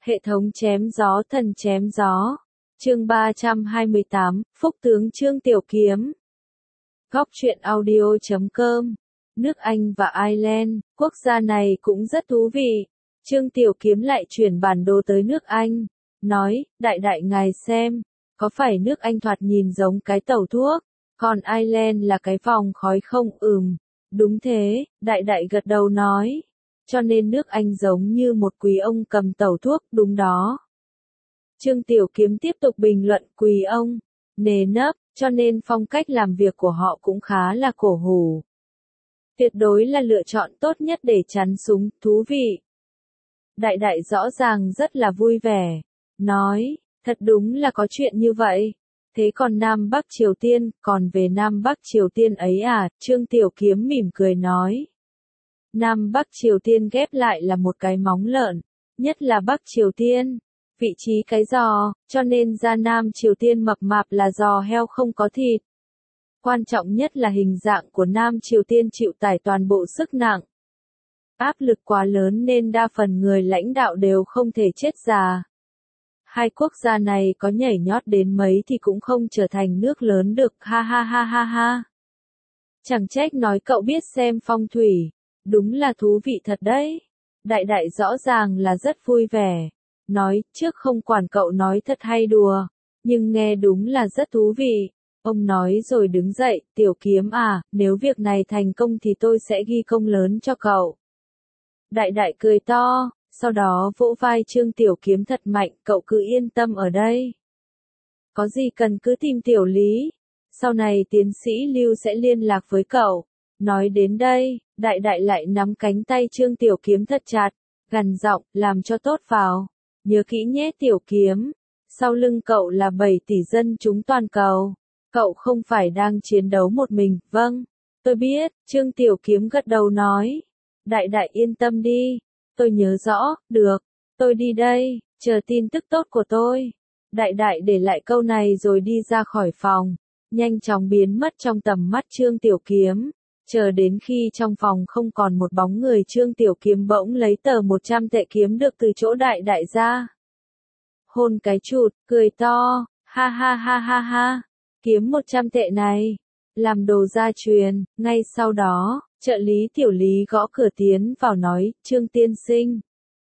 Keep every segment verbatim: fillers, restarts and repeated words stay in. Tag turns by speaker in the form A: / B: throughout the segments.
A: Hệ thống chém gió thần chém gió. Chương ba trăm hai mươi tám, Phúc tướng Trương Tiểu Kiếm. Góc truyện audio chấm com. Nước Anh và Ireland, quốc gia này cũng rất thú vị. Trương Tiểu Kiếm lại chuyển bản đồ tới nước Anh. Nói, đại đại ngài xem, có phải nước Anh thoạt nhìn giống cái tàu thuốc, còn Ireland là cái vòng khói không? Ừm, đúng thế, đại đại gật đầu nói. Cho nên nước Anh giống như một quý ông cầm tàu thuốc, đúng đó. Trương Tiểu Kiếm tiếp tục bình luận, quý ông, nề nấp, cho nên phong cách làm việc của họ cũng khá là cổ hủ. Tuyệt đối là lựa chọn tốt nhất để chắn súng, thú vị. Đại đại rõ ràng rất là vui vẻ, nói, thật đúng là có chuyện như vậy. Thế còn Nam Bắc Triều Tiên, còn về Nam Bắc Triều Tiên ấy à, Trương Tiểu Kiếm mỉm cười nói. Nam Bắc Triều Tiên ghép lại là một cái móng lợn, nhất là Bắc Triều Tiên, vị trí cái giò, cho nên ra Nam Triều Tiên mập mạp là giò heo không có thịt. Quan trọng nhất là hình dạng của Nam Triều Tiên chịu tải toàn bộ sức nặng. Áp lực quá lớn nên đa phần người lãnh đạo đều không thể chết già. Hai quốc gia này có nhảy nhót đến mấy thì cũng không trở thành nước lớn được, ha ha ha ha ha. Chẳng trách nói cậu biết xem phong thủy, đúng là thú vị thật đấy. Đại đại rõ ràng là rất vui vẻ, nói, trước không quản cậu nói thật hay đùa, nhưng nghe đúng là rất thú vị. Ông nói rồi đứng dậy, Tiểu Kiếm à, nếu việc này thành công thì tôi sẽ ghi công lớn cho cậu. Đại đại cười to, sau đó vỗ vai Trương Tiểu Kiếm thật mạnh, cậu cứ yên tâm ở đây. Có gì cần cứ tìm Tiểu Lý, sau này tiến sĩ Lưu sẽ liên lạc với cậu. Nói đến đây, đại đại lại nắm cánh tay Trương Tiểu Kiếm thật chặt, gằn giọng, làm cho tốt vào. Nhớ kỹ nhé Tiểu Kiếm, sau lưng cậu là bảy tỷ dân chúng toàn cầu. Cậu không phải đang chiến đấu một mình, vâng, tôi biết, Trương Tiểu Kiếm gật đầu nói. Đại đại yên tâm đi, tôi nhớ rõ, được, tôi đi đây, chờ tin tức tốt của tôi. Đại đại để lại câu này rồi đi ra khỏi phòng, nhanh chóng biến mất trong tầm mắt Trương Tiểu Kiếm. Chờ đến khi trong phòng không còn một bóng người, Trương Tiểu Kiếm bỗng lấy tờ một trăm tệ kiếm được từ chỗ đại đại ra. Hôn cái chụt, cười to, ha ha ha ha ha, kiếm một trăm tệ này, làm đồ gia truyền. Ngay sau đó, trợ lý Tiểu Lý gõ cửa tiến vào nói, Trương tiên sinh.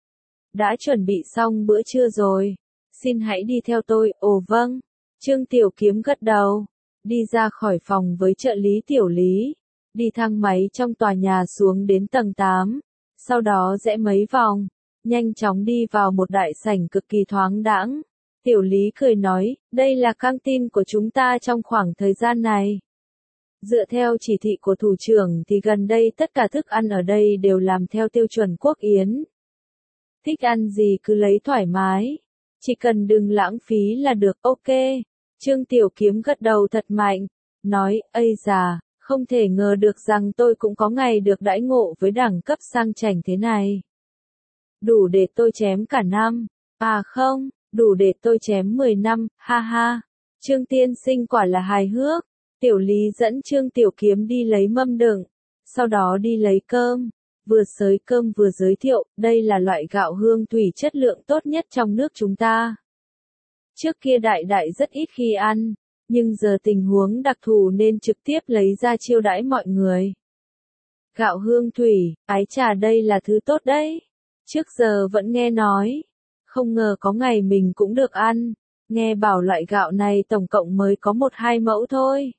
A: Đã chuẩn bị xong bữa trưa rồi, xin hãy đi theo tôi. Ồ vâng, Trương Tiểu Kiếm gật đầu, đi ra khỏi phòng với trợ lý Tiểu Lý. Đi thang máy trong tòa nhà xuống đến tầng tám, sau đó rẽ mấy vòng, nhanh chóng đi vào một đại sảnh cực kỳ thoáng đãng. Tiểu Lý cười nói, đây là căng tin của chúng ta trong khoảng thời gian này. Dựa theo chỉ thị của thủ trưởng thì gần đây tất cả thức ăn ở đây đều làm theo tiêu chuẩn quốc yến. Thích ăn gì cứ lấy thoải mái, chỉ cần đừng lãng phí là được. Ok, Trương Tiểu Kiếm gật đầu thật mạnh, nói, ây già. Không thể ngờ được rằng tôi cũng có ngày được đãi ngộ với đẳng cấp sang chảnh thế này. Đủ để tôi chém cả năm, à không, đủ để tôi chém mười năm, ha ha. Trương tiên sinh quả là hài hước. Tiểu Lý dẫn Trương Tiểu Kiếm đi lấy mâm đựng, sau đó đi lấy cơm, vừa xới cơm vừa giới thiệu, đây là loại gạo hương thủy chất lượng tốt nhất trong nước chúng ta. Trước kia đại đại rất ít khi ăn, nhưng giờ tình huống đặc thù nên trực tiếp lấy ra chiêu đãi mọi người. Gạo hương thủy, ái trà đây là thứ tốt đấy. Trước giờ vẫn nghe nói, không ngờ có ngày mình cũng được ăn. Nghe bảo loại gạo này tổng cộng mới có một hai mẫu thôi.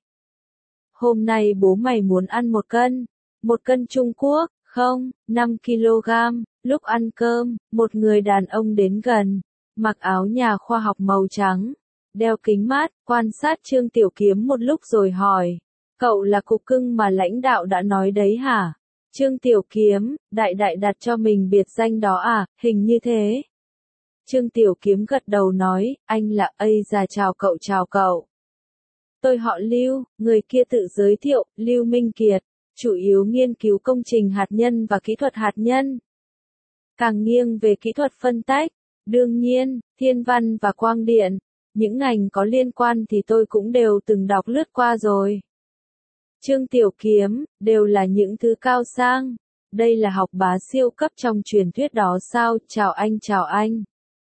A: Hôm nay bố mày muốn ăn một cân, một cân Trung Quốc, không, năm ki lô gam. Lúc ăn cơm, một người đàn ông đến gần, mặc áo nhà khoa học màu trắng. Đeo kính mát, quan sát Trương Tiểu Kiếm một lúc rồi hỏi, cậu là cục cưng mà lãnh đạo đã nói đấy hả? Trương Tiểu Kiếm, đại đại đặt cho mình biệt danh đó à, hình như thế. Trương Tiểu Kiếm gật đầu nói, anh là ây già chào cậu chào cậu. Tôi họ Lưu, người kia tự giới thiệu, Lưu Minh Kiệt, chủ yếu nghiên cứu công trình hạt nhân và kỹ thuật hạt nhân. Càng nghiêng về kỹ thuật phân tách, đương nhiên, thiên văn và quang điện. Những ngành có liên quan thì tôi cũng đều từng đọc lướt qua rồi. Trương Tiểu Kiếm, đều là những thứ cao sang. Đây là học bá siêu cấp trong truyền thuyết đó sao? Chào anh chào anh.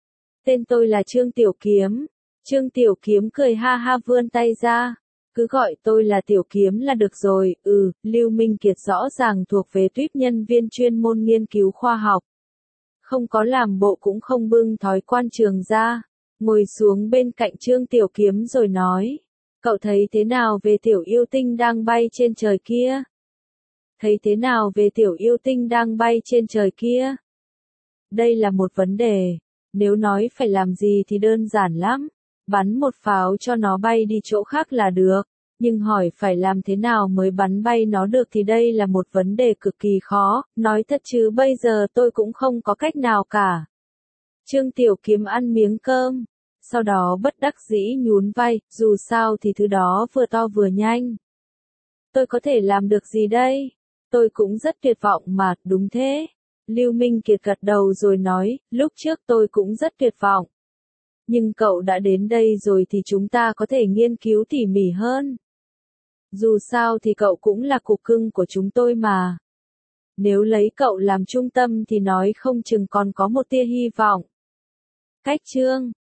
A: Tên tôi là Trương Tiểu Kiếm. Trương Tiểu Kiếm cười ha ha vươn tay ra. Cứ gọi tôi là Tiểu Kiếm là được rồi. Ừ, Lưu Minh Kiệt rõ ràng thuộc về tuýp nhân viên chuyên môn nghiên cứu khoa học. Không có làm bộ cũng không bưng thói quan trường ra. Ngồi xuống bên cạnh Trương Tiểu Kiếm rồi nói. Cậu thấy thế nào về tiểu yêu tinh đang bay trên trời kia? Thấy thế nào về tiểu yêu tinh đang bay trên trời kia? Đây là một vấn đề. Nếu nói phải làm gì thì đơn giản lắm. Bắn một pháo cho nó bay đi chỗ khác là được. Nhưng hỏi phải làm thế nào mới bắn bay nó được thì đây là một vấn đề cực kỳ khó. Nói thật chứ bây giờ tôi cũng không có cách nào cả. Trương Tiểu Kiếm ăn miếng cơm. Sau đó bất đắc dĩ nhún vai, dù sao thì thứ đó vừa to vừa nhanh. Tôi có thể làm được gì đây? Tôi cũng rất tuyệt vọng mà, đúng thế. Lưu Minh Kiệt gật đầu rồi nói, lúc trước tôi cũng rất tuyệt vọng. Nhưng cậu đã đến đây rồi thì chúng ta có thể nghiên cứu tỉ mỉ hơn. Dù sao thì cậu cũng là cục cưng của chúng tôi mà. Nếu lấy cậu làm trung tâm thì nói không chừng còn có một tia hy vọng. Cách chương